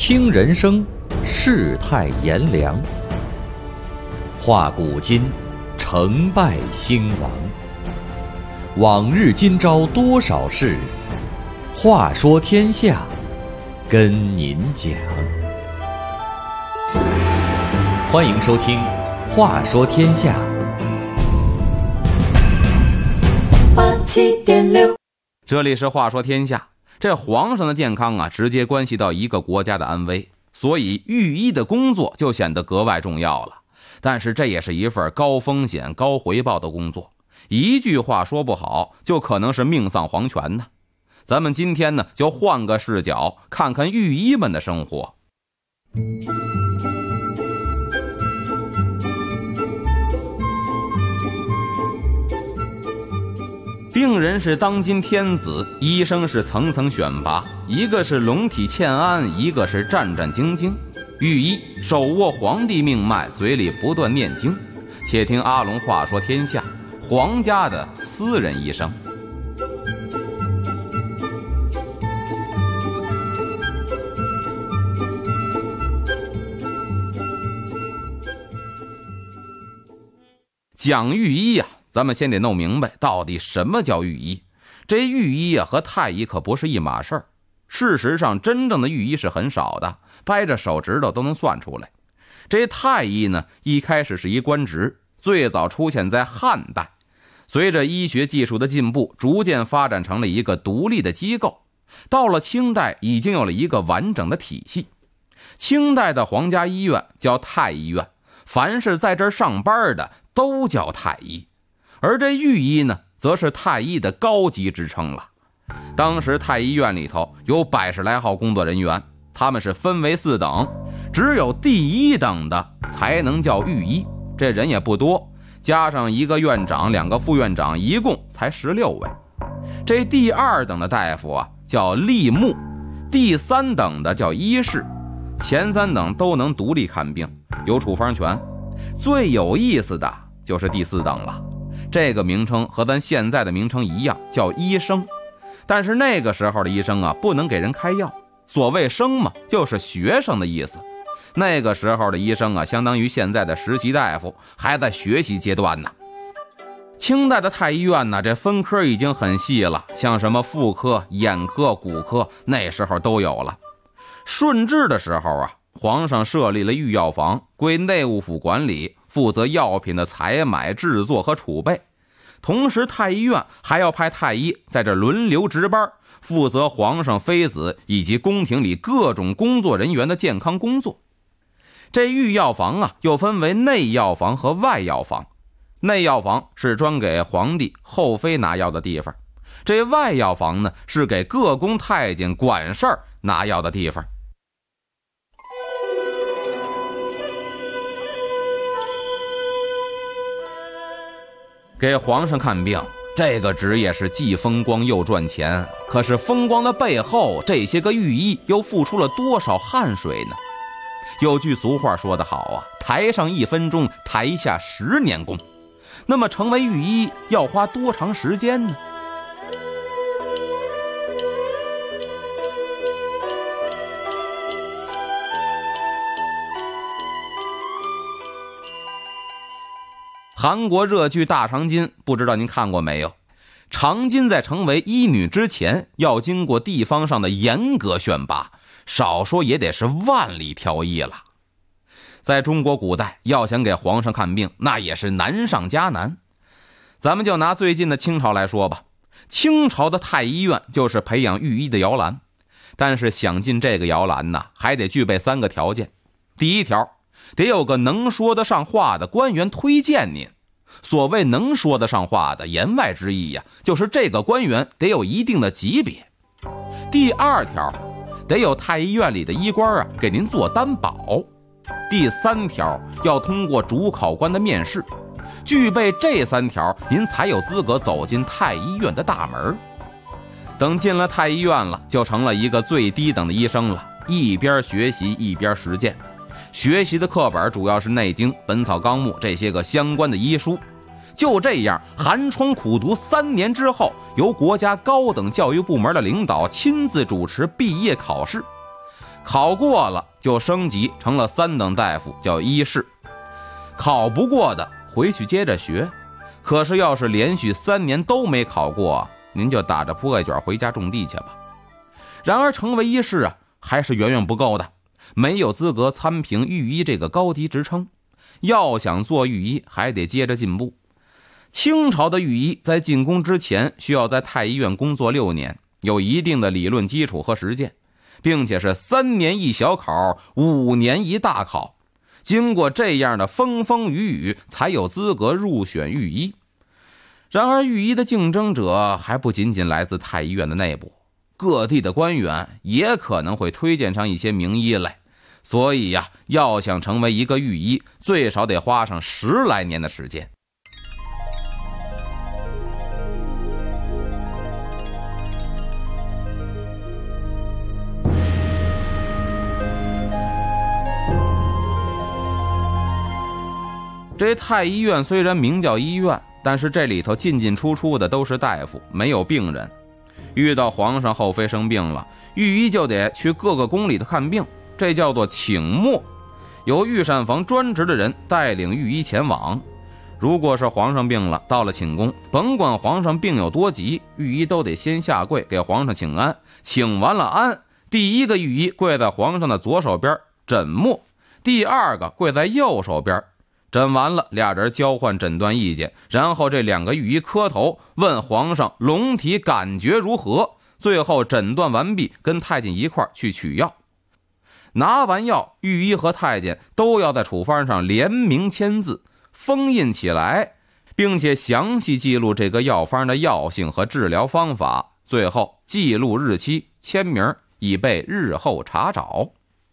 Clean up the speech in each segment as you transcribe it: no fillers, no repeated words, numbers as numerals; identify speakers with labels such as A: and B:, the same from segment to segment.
A: 听人生，世态炎凉；话古今，成败兴亡。往日今朝多少事，话说天下，跟您讲。欢迎收听《话说天下》。
B: 87.6，
C: 这里是话说天下。这皇上的健康啊，直接关系到一个国家的安危，所以御医的工作就显得格外重要了。但是这也是一份高风险高回报的工作，一句话说不好，就可能是命丧黄泉呢。咱们今天呢，就换个视角，看看御医们的生活。病人是当今天子，医生是层层选拔，一个是龙体欠安，一个是战战兢兢。御医手握皇帝命脉，嘴里不断念经。且听阿龙话说天下，皇家的私人医生。讲御医呀，咱们先得弄明白到底什么叫御医。这御医啊和太医可不是一码事儿。事实上真正的御医是很少的，掰着手指头都能算出来。这太医呢，一开始是一官职，最早出现在汉代，随着医学技术的进步，逐渐发展成了一个独立的机构。到了清代，已经有了一个完整的体系。清代的皇家医院叫太医院，凡是在这儿上班的都叫太医。而这御医呢，则是太医的高级职称了。当时太医院里头有100来号工作人员，他们是分为4等，只有第1等的才能叫御医，这人也不多，加上1个院长2个副院长，一共才16位。这第2等的大夫啊叫吏目，第3等的叫医士，前3等都能独立看病，有处方权。最有意思的就是第4等了，这个名称和咱现在的名称一样，叫医生。但是那个时候的医生啊，不能给人开药，所谓生嘛，就是学生的意思。那个时候的医生啊，相当于现在的实习大夫，还在学习阶段呢。清代的太医院呢，这分科已经很细了，像什么妇科、眼科、骨科，那时候都有了。顺治的时候啊，皇上设立了御药房，归内务府管理，负责药品的采买、制作和储备。同时太医院还要派太医在这轮流值班，负责皇上、妃子以及宫廷里各种工作人员的健康工作。这御药房啊，又分为内药房和外药房。内药房是专给皇帝、后妃拿药的地方，这外药房呢，是给各宫太监管事儿拿药的地方。给皇上看病，这个职业是既风光又赚钱，可是风光的背后，这些个御医又付出了多少汗水呢？有句俗话说得好啊，台上1分钟，台下10年功。那么成为御医要花多长时间呢？韩国热剧《大长今》，不知道您看过没有？长今在成为医女之前，要经过地方上的严格选拔，少说也得是万里挑一了。在中国古代，要想给皇上看病，那也是难上加难。咱们就拿最近的清朝来说吧，清朝的太医院就是培养御医的摇篮。但是想进这个摇篮呢，还得具备3个条件。第1条，得有个能说得上话的官员推荐您。所谓能说得上话的，言外之意呀，就是这个官员得有一定的级别。第2条，得有太医院里的医官啊给您做担保。第3条，要通过主考官的面试。具备这3条，您才有资格走进太医院的大门。等进了太医院了，就成了一个最低等的医生了，一边学习一边实践。学习的课本主要是《内经》《本草纲目》这些个相关的医书。就这样寒窗苦读3年之后，由国家高等教育部门的领导亲自主持毕业考试。 考过了就升级成了3等大夫，叫医士。考不过的回去接着学，可是要是连续3年都没考过，您就打着铺盖卷回家种地去吧。然而成为医士啊，还是远远不够的，没有资格参评御医这个高级职称。要想做御医，还得接着进步。清朝的御医在进宫之前需要在太医院工作6年，有一定的理论基础和实践，并且是3年一小考，5年一大考。经过这样的风风雨雨，才有资格入选御医。然而御医的竞争者还不仅仅来自太医院的内部，各地的官员也可能会推荐上一些名医来。所以呀，要想成为一个御医，最少得花上10来年的时间。这太医院虽然名叫医院，但是这里头进进出出的都是大夫，没有病人。遇到皇上后妃生病了，御医就得去各个宫里头看病，这叫做请末。由御膳房专职的人带领御医前往。如果是皇上病了，到了寝宫，甭管皇上病有多急，御医都得先下跪给皇上请安。请完了安，第一个御医跪在皇上的左手边诊末，第二个跪在右手边。诊完了，俩人交换诊断意见，然后这2个御医磕头问皇上龙体感觉如何，最后诊断完毕，跟太监一块去取药。拿完药，御医和太监都要在处方上联名签字，封印起来，并且详细记录这个药方的药性和治疗方法，最后记录日期，签名，以备日后查找。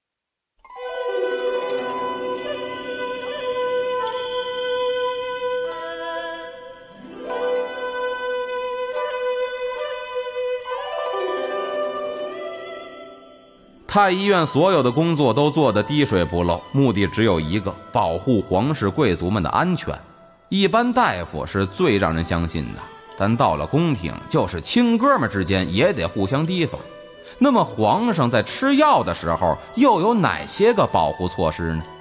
C: 太医院所有的工作都做得滴水不漏，目的只有一个，保护皇室贵族们的安全。一般大夫是最让人相信的，但到了宫廷，就是亲哥们之间也得互相提防。那么皇上在吃药的时候，又有哪些个保护措施呢？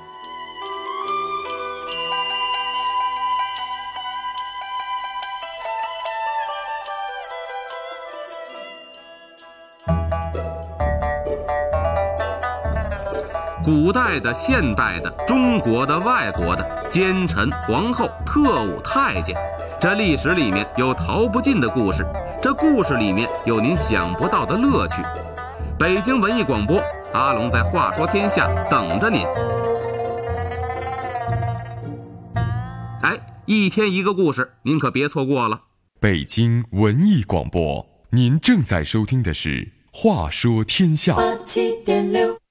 C: 古代的、现代的、中国的、外国的，奸臣、皇后、特务、太监，这历史里面有逃不尽的故事，这故事里面有您想不到的乐趣。北京文艺广播，阿龙在话说天下等着您。一天一个故事，您可别错过了。
B: 北京文艺广播，您正在收听的是话说天下。87.6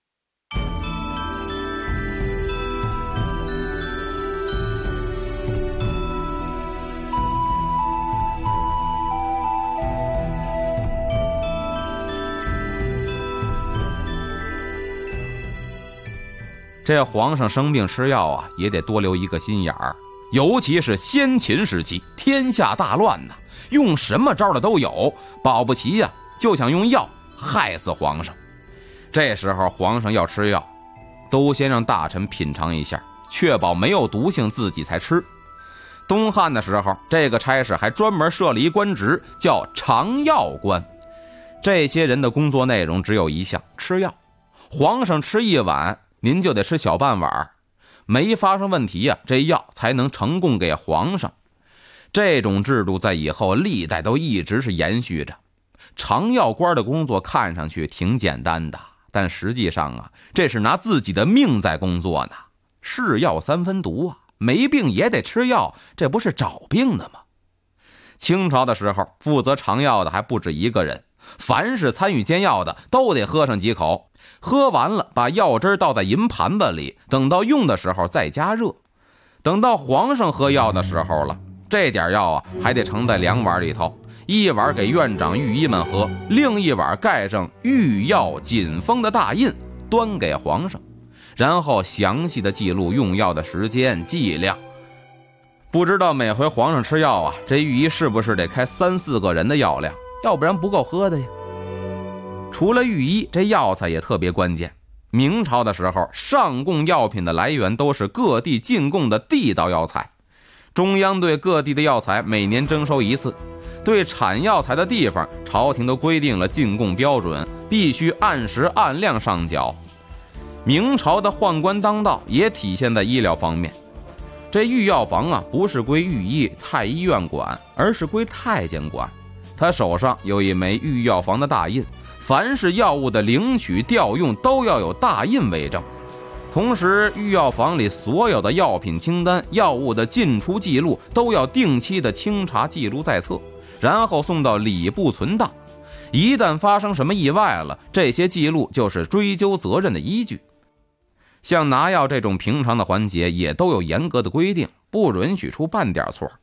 C: 这皇上生病吃药啊，也得多留一个心眼儿。尤其是先秦时期，天下大乱呐，用什么招的都有，保不齐呀，就想用药害死皇上。这时候皇上要吃药，都先让大臣品尝一下，确保没有毒性，自己才吃。东汉的时候，这个差事还专门设了一官职，叫尝药官。这些人的工作内容只有一项，吃药。皇上吃一碗，您就得吃小半碗，没发生问题呀，这药才能呈供给皇上。这种制度在以后历代都一直是延续着。尝药官的工作看上去挺简单的，但实际上啊，这是拿自己的命在工作呢。是药三分毒啊，没病也得吃药，这不是找病的吗？清朝的时候，负责尝药的还不止一个人，凡是参与煎药的都得喝上几口，喝完了把药汁倒在银盘子里，等到用的时候再加热。等到皇上喝药的时候了，这点药啊还得盛在2碗里头，一碗给院长御医们喝，另一碗盖上御药锦封的大印，端给皇上，然后详细的记录用药的时间剂量。不知道每回皇上吃药啊，这御医是不是得开3、4个人的药量，要不然不够喝的呀。 除了御医，这药材也特别关键。明朝的时候，上贡药品的来源都是各地进贡的地道药材，中央对各地的药材每年征收一次，对产药材的地方，朝廷都规定了进贡标准，必须按时按量上缴。明朝的宦官当道也体现在医疗方面，这御药房啊，不是归御医太医院管，而是归太监管。他手上有一枚御药房的大印，凡是药物的领取调用都要有大印为证。同时，御药房里所有的药品清单、药物的进出记录都要定期的清查记录在册，然后送到礼部存档。一旦发生什么意外了，这些记录就是追究责任的依据。像拿药这种平常的环节也都有严格的规定，不允许出半点错。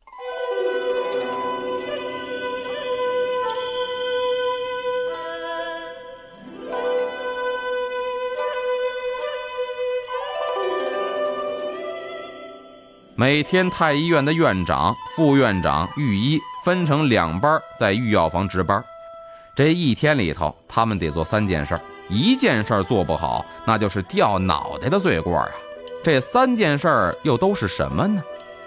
C: 每天太医院的院长、副院长、御医分成2班在御药房值班，这一天里头他们得做3件事，一件事做不好，那就是掉脑袋的罪过啊。这3件事又都是什么呢？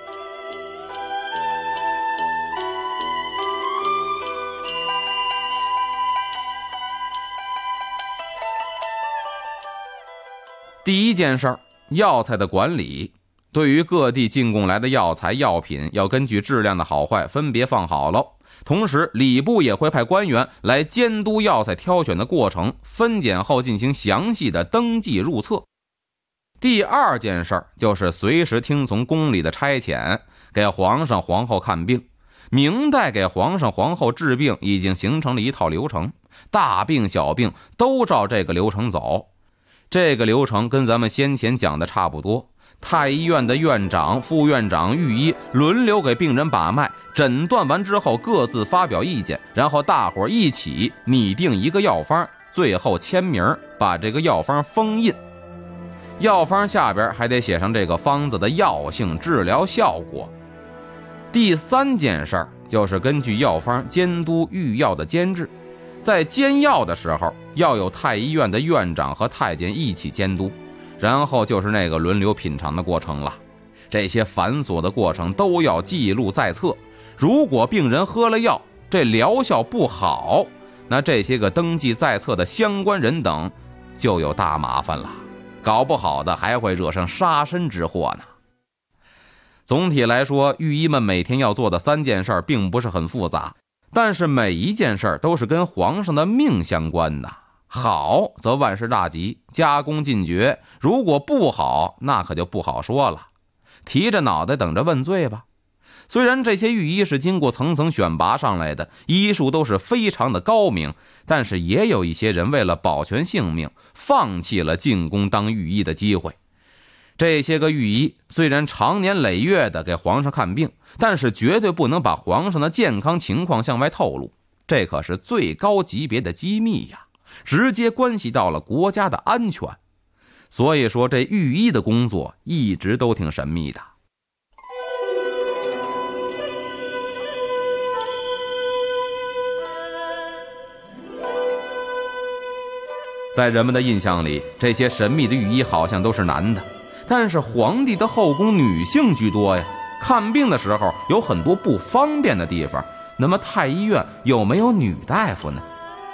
C: 第一件事，药材的管理。对于各地进贡来的药材药品，要根据质量的好坏分别放好了。同时，礼部也会派官员来监督药材挑选的过程，分拣后进行详细的登记入册。第2件事就是随时听从宫里的差遣，给皇上皇后看病。明代给皇上皇后治病已经形成了一套流程，大病小病都照这个流程走。这个流程跟咱们先前讲的差不多。太医院的院长、副院长、御医轮流给病人把脉，诊断完之后各自发表意见，然后大伙一起拟定一个药方，最后签名，把这个药方封印。药方下边还得写上这个方子的药性、治疗效果。第3件事就是根据药方监督御药的监制，在煎药的时候要有太医院的院长和太监一起监督。然后就是那个轮流品尝的过程了，这些繁琐的过程都要记录在册。如果病人喝了药，这疗效不好，那这些个登记在册的相关人等就有大麻烦了，搞不好的还会惹上杀身之祸呢。总体来说，御医们每天要做的3件事并不是很复杂，但是每一件事都是跟皇上的命相关的。好则万事大吉，加功进爵；如果不好，那可就不好说了，提着脑袋等着问罪吧。虽然这些御医是经过层层选拔上来的，医术都是非常的高明，但是也有一些人为了保全性命，放弃了进宫当御医的机会。这些个御医虽然长年累月的给皇上看病，但是绝对不能把皇上的健康情况向外透露，这可是最高级别的机密呀，直接关系到了国家的安全。所以说这御医的工作一直都挺神秘的。在人们的印象里，这些神秘的御医好像都是男的，但是皇帝的后宫女性居多呀，看病的时候有很多不方便的地方，那么太医院有没有女大夫呢？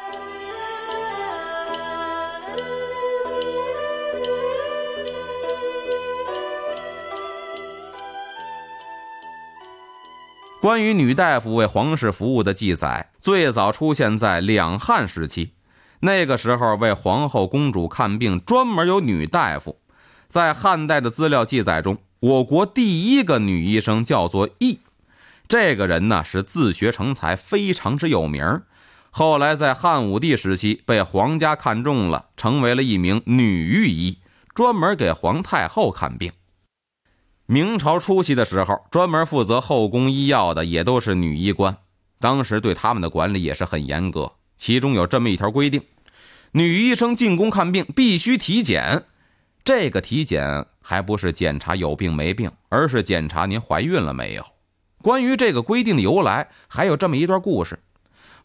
C: 关于女大夫为皇室服务的记载，最早出现在两汉时期。那个时候为皇后公主看病专门有女大夫。在汉代的资料记载中，我国第一个女医生叫做羿，这个人呢是自学成才，非常之有名。后来在汉武帝时期被皇家看中了，成为了一名女御医，专门给皇太后看病。明朝初期的时候，专门负责后宫医药的也都是女医官，当时对他们的管理也是很严格。其中有这么一条规定，女医生进宫看病必须体检。这个体检还不是检查有病没病，而是检查您怀孕了没有。关于这个规定的由来，还有这么一段故事。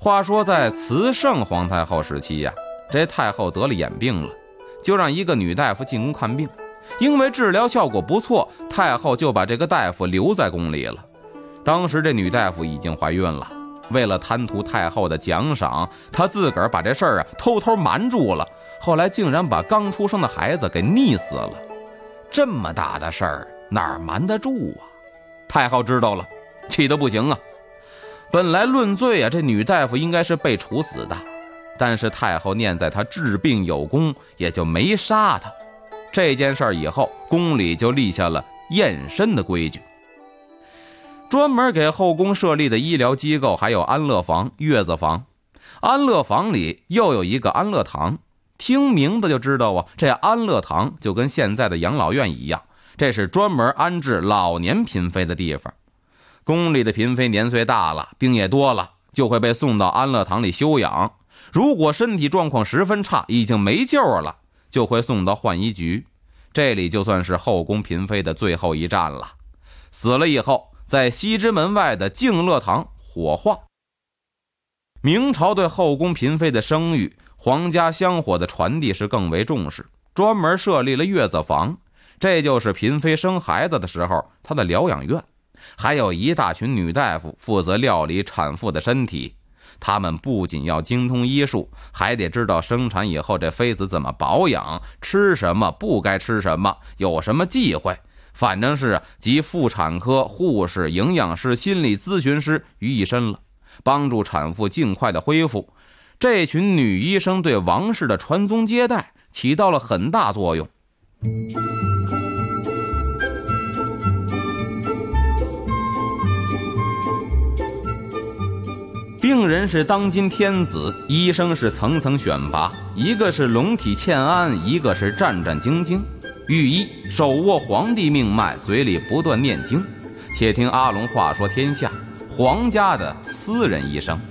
C: 话说在慈圣皇太后时期呀，这太后得了眼病了，就让一个女大夫进宫看病。因为治疗效果不错，太后就把这个大夫留在宫里了。当时这女大夫已经怀孕了，为了贪图太后的奖赏，她自个儿把这事儿偷偷瞒住了，后来竟然把刚出生的孩子给溺死了。这么大的事儿哪儿瞒得住啊？太后知道了，气得不行啊。本来论罪啊，这女大夫应该是被处死的，但是太后念在她治病有功，也就没杀她。这件事以后，宫里就立下了验身的规矩。专门给后宫设立的医疗机构还有安乐房、月子房。安乐房里又有一个安乐堂，听名字就知道啊，这安乐堂就跟现在的养老院一样，这是专门安置老年嫔妃的地方。宫里的嫔妃年岁大了，病也多了，就会被送到安乐堂里休养。如果身体状况十分差，已经没救了，就会送到浣衣局，这里就算是后宫嫔妃的最后一站了。死了以后，在西直门外的敬乐堂火化。明朝对后宫嫔妃的生育、皇家香火的传递是更为重视，专门设立了月子房，这就是嫔妃生孩子的时候她的疗养院。还有一大群女大夫负责料理产妇的身体，他们不仅要精通医术，还得知道生产以后这妃子怎么保养，吃什么，不该吃什么，有什么忌讳，反正是集妇产科、护士、营养师、心理咨询师于一身了，帮助产妇尽快的恢复。这群女医生对王室的传宗接代起到了很大作用。病人是当今天子，医生是层层选拔，一个是龙体欠安，一个是战战兢兢。御医手握皇帝命脉，嘴里不断念经。且听阿龙话说天下，皇家的私人医生。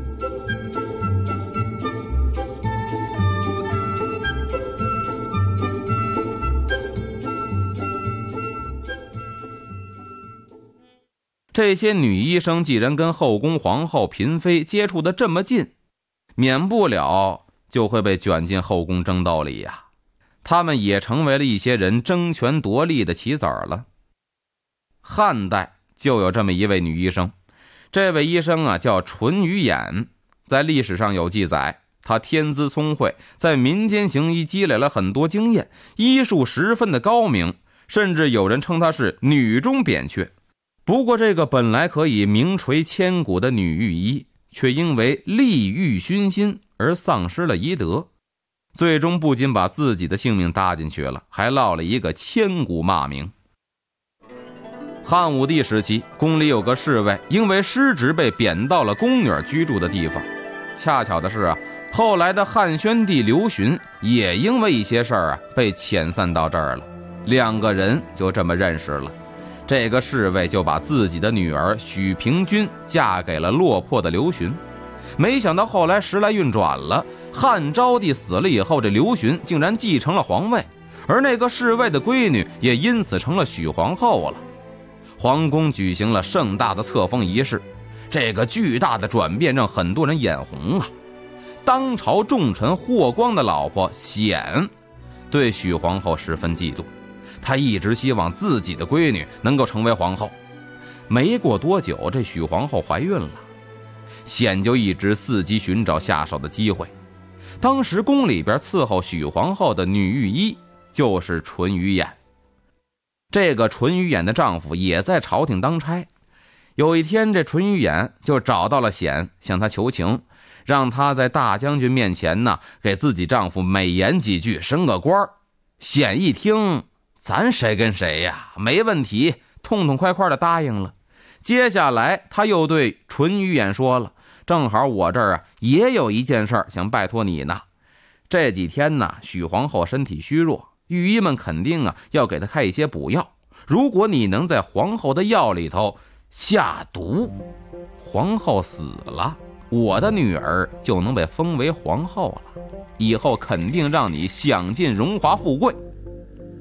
C: 这些女医生既然跟后宫皇后、嫔妃接触的这么近，免不了就会被卷进后宫争斗里呀。他们也成为了一些人争权夺利的棋子儿了。汉代就有这么一位女医生，这位医生啊叫淳于衍，在历史上有记载，她天资聪慧，在民间行医积累了很多经验，医术十分的高明，甚至有人称她是女中扁鹊。不过这个本来可以名垂千古的女御医，却因为利欲熏心而丧失了医德，最终不仅把自己的性命搭进去了，还落了一个千古骂名。汉武帝时期，宫里有个侍卫因为失职被贬到了宫女居住的地方。恰巧的是啊，后来的汉宣帝刘询也因为一些事儿被遣散到这儿了，两个人就这么认识了。这个侍卫就把自己的女儿许平君嫁给了落魄的刘询。没想到后来时来运转了，汉昭帝死了以后，这刘询竟然继承了皇位，而那个侍卫的闺女也因此成了许皇后了。皇宫举行了盛大的册封仪式，这个巨大的转变让很多人眼红啊。当朝重臣霍光的老婆显对许皇后十分嫉妒，他一直希望自己的闺女能够成为皇后。没过多久，这许皇后怀孕了，显就一直伺机寻找下手的机会。当时宫里边伺候许皇后的女御医就是淳于衍。这个淳于衍的丈夫也在朝廷当差。有一天，这淳于衍就找到了显，向他求情，让他在大将军面前呢给自己丈夫美言几句，升个官。显一听，咱谁跟谁呀，没问题，痛痛快快的答应了。接下来他又对淳于衍说了，正好我这儿也有一件事想拜托你呢。这几天呢，许皇后身体虚弱，御医们肯定要给她开一些补药，如果你能在皇后的药里头下毒，皇后死了，我的女儿就能被封为皇后了，以后肯定让你享尽荣华富贵。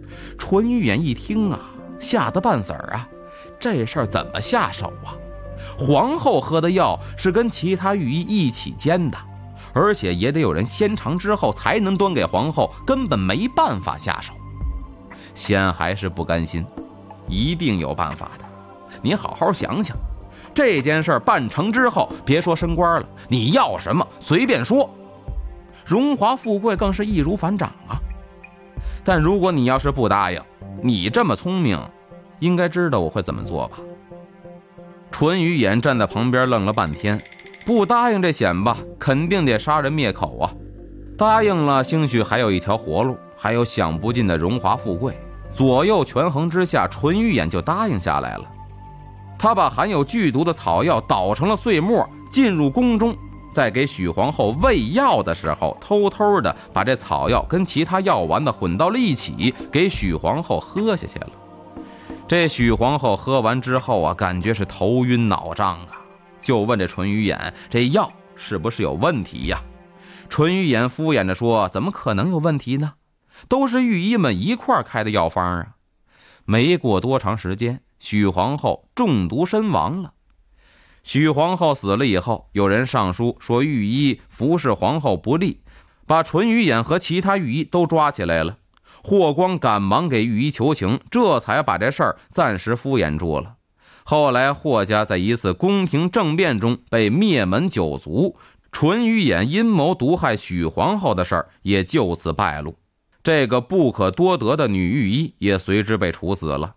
C: 淳于衍一听吓得半死这事儿怎么下手啊？ 皇后喝的药是跟其他御医一起煎的，而且也得有人先尝之后才能端给皇后，根本没办法下手。仙还是不甘心，一定有办法的。你好好想想，这件事办成之后，别说升官了，你要什么随便说，荣华富贵更是易如反掌啊。但如果你要是不答应，你这么聪明，应该知道我会怎么做吧？淳于衍站在旁边愣了半天，不答应这险吧，肯定得杀人灭口啊。答应了，兴许还有一条活路，还有享不尽的荣华富贵。左右权衡之下，淳于衍就答应下来了。他把含有剧毒的草药捣成了碎末，进入宫中，在给许皇后喂药的时候，偷偷的把这草药跟其他药丸子混到了一起，给许皇后喝下去了。这许皇后喝完之后啊，感觉是头晕脑胀啊，就问这淳于衍，这药是不是有问题呀？淳于衍敷衍着说，怎么可能有问题呢？都是御医们一块开的药方啊。没过多长时间，许皇后中毒身亡了。许皇后死了以后，有人上书说御医服侍皇后不利，把淳于衍和其他御医都抓起来了。霍光赶忙给御医求情，这才把这事儿暂时敷衍住了。后来霍家在一次宫廷政变中被灭门九族，淳于衍阴谋毒害许皇后的事儿也就此败露。这个不可多得的女御医也随之被处死了。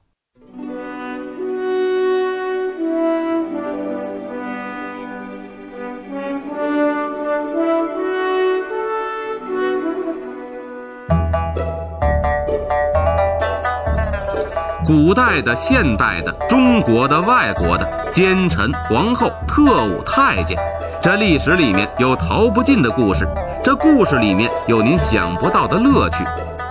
C: 古代的、现代的、中国的、外国的，奸臣、皇后、特务、太监，这历史里面有逃不尽的故事，这故事里面有您想不到的乐趣。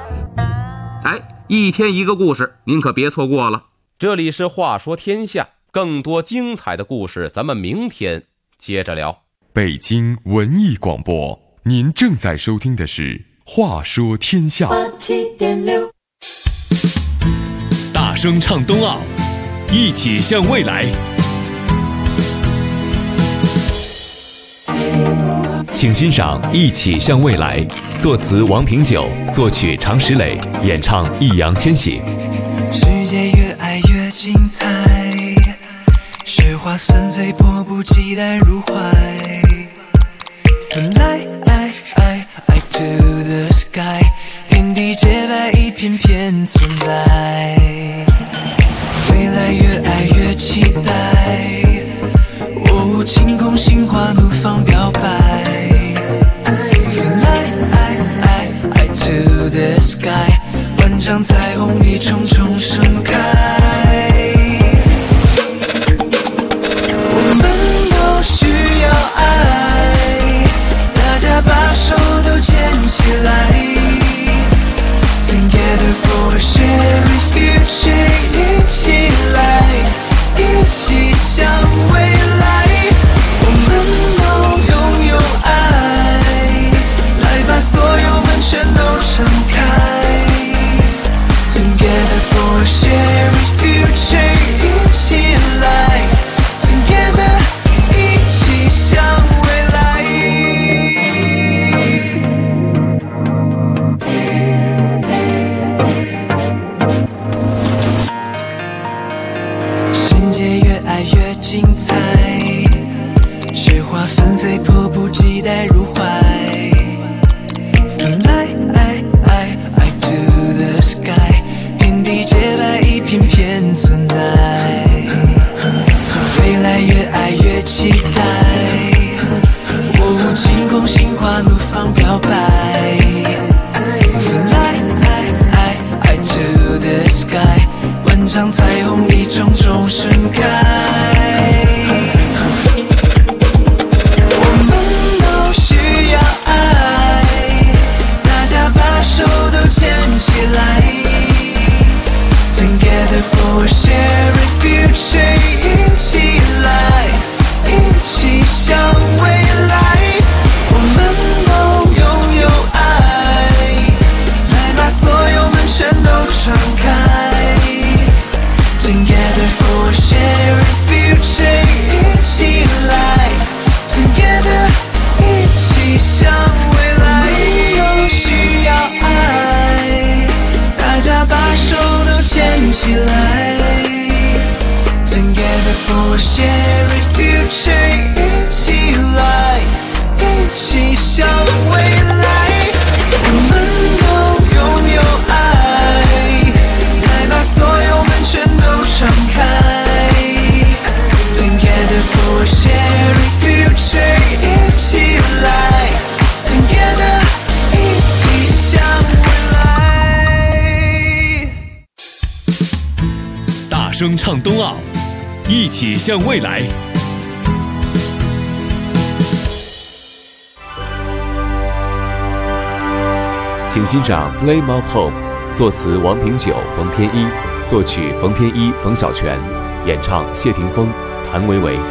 C: 一天一个故事，您可别错过了。这里是话说天下，更多精彩的故事咱们明天接着聊。
B: 北京文艺广播，您正在收听的是话说天下。
D: 87.6，大声唱冬奥，一起向未来。请欣赏《一起向未来》，作词王平久，作曲常石磊，演唱易烊千玺。
E: 世界越爱越精彩，雪花纷飞，迫不及待入怀。Fly to the sky， 天地洁白，一片片存在。未来越爱越期待，晴空心花怒放表白。Fly to the sky， 万丈彩虹一重重盛开。我们都需要爱，大家把手都牵起来。Together for a shared future， 一起来，一起向未来。我们都拥有爱，来把所有门全都敞开。Together for a shared future， 一起来 Together， 一起向未来。世界越爱越精彩，雪花纷飞，迫不及待入怀。Fly to the sky， 天地洁白，一片片存在。未来越爱越期待，晴空心花怒放表白。Fly to the sky， 万丈彩虹一重重盛开。我们都需要爱，大家把手都牵起来。Together for a shared future， 一起来，一起向未来。我们都拥有爱，来把所有门全都敞开。Together for a shared
D: 声唱冬奥，一起向未来。请欣赏《Flame of Hope》，作词王平久、冯天一，作曲冯天一、冯小泉，演唱谢霆锋、谭维维。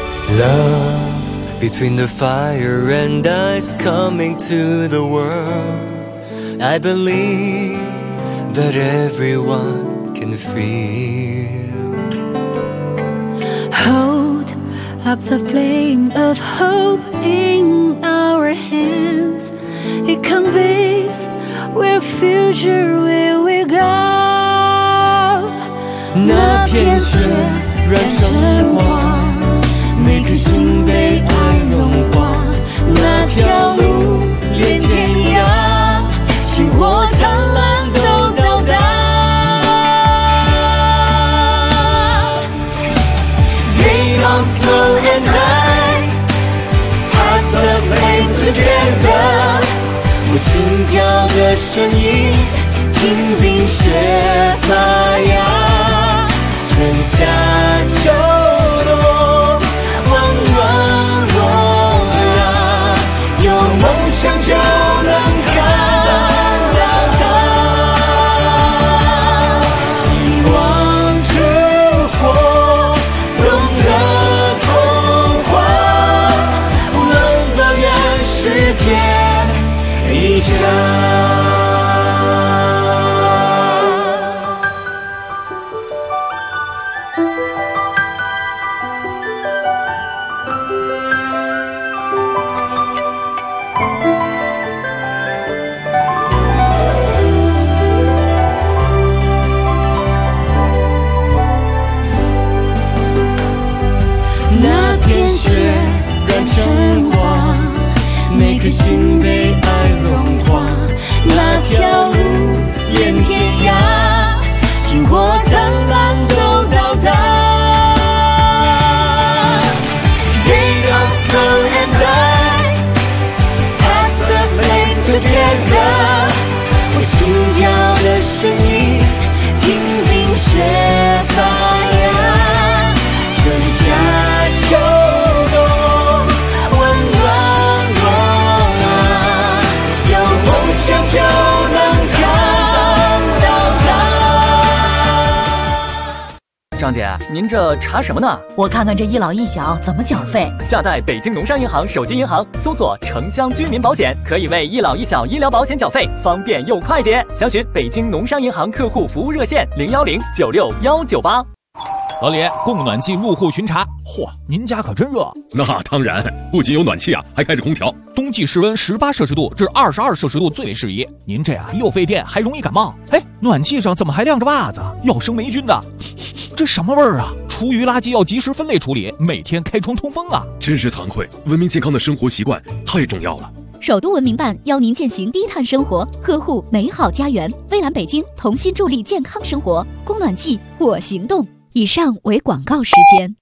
E: Love between the fire and ice coming to the world. I believe that everyone can feel.
F: Hold up the flame of hope in our hands. It conveys where future will we go.
E: 那片雪染成黄，每颗心被爱融化。那条路连天涯，星火灿烂都到达。They don't slow and ice, pass the flame together. 我心跳的声音，听冰雪发芽，春夏秋冬，温暖我呀，有梦想就能看到它。希望之火，懂得童话，能抱怨世界一场。那片雪染成黄，每颗心被爱融化。那条路连天涯，星火灿烂都到达。They don't slow and ice, pass the flame together. 我心跳的声音，听冰雪发芽，春夏秋冬，温暖我啊，有梦想就能看到它。
G: 张姐，您这查什么呢？
H: 我看看这一老一小怎么缴费。
G: 下载北京农商银行手机银行，搜索城乡居民保险，可以为一老一小医疗保险缴费，方便又快捷。详询北京农商银行客户服务热线010969198。
I: 老李，供暖气入户巡查。嚯，您家可真热。
D: 那当然，不仅有暖气啊，还开着空调。
I: 冬季室温18摄氏度至22摄氏度最为适宜。您这样又费电，还容易感冒。哎，暖气上怎么还晾着袜子？要生霉菌的。这什么味儿啊？厨余垃圾要及时分类处理，每天开窗通风啊。
D: 真是惭愧，文明健康的生活习惯太重要了。
H: 首都文明办邀您践行低碳生活，呵护美好家园。蔚蓝北京同心助力健康生活，供暖气我行动。以上为广告时间。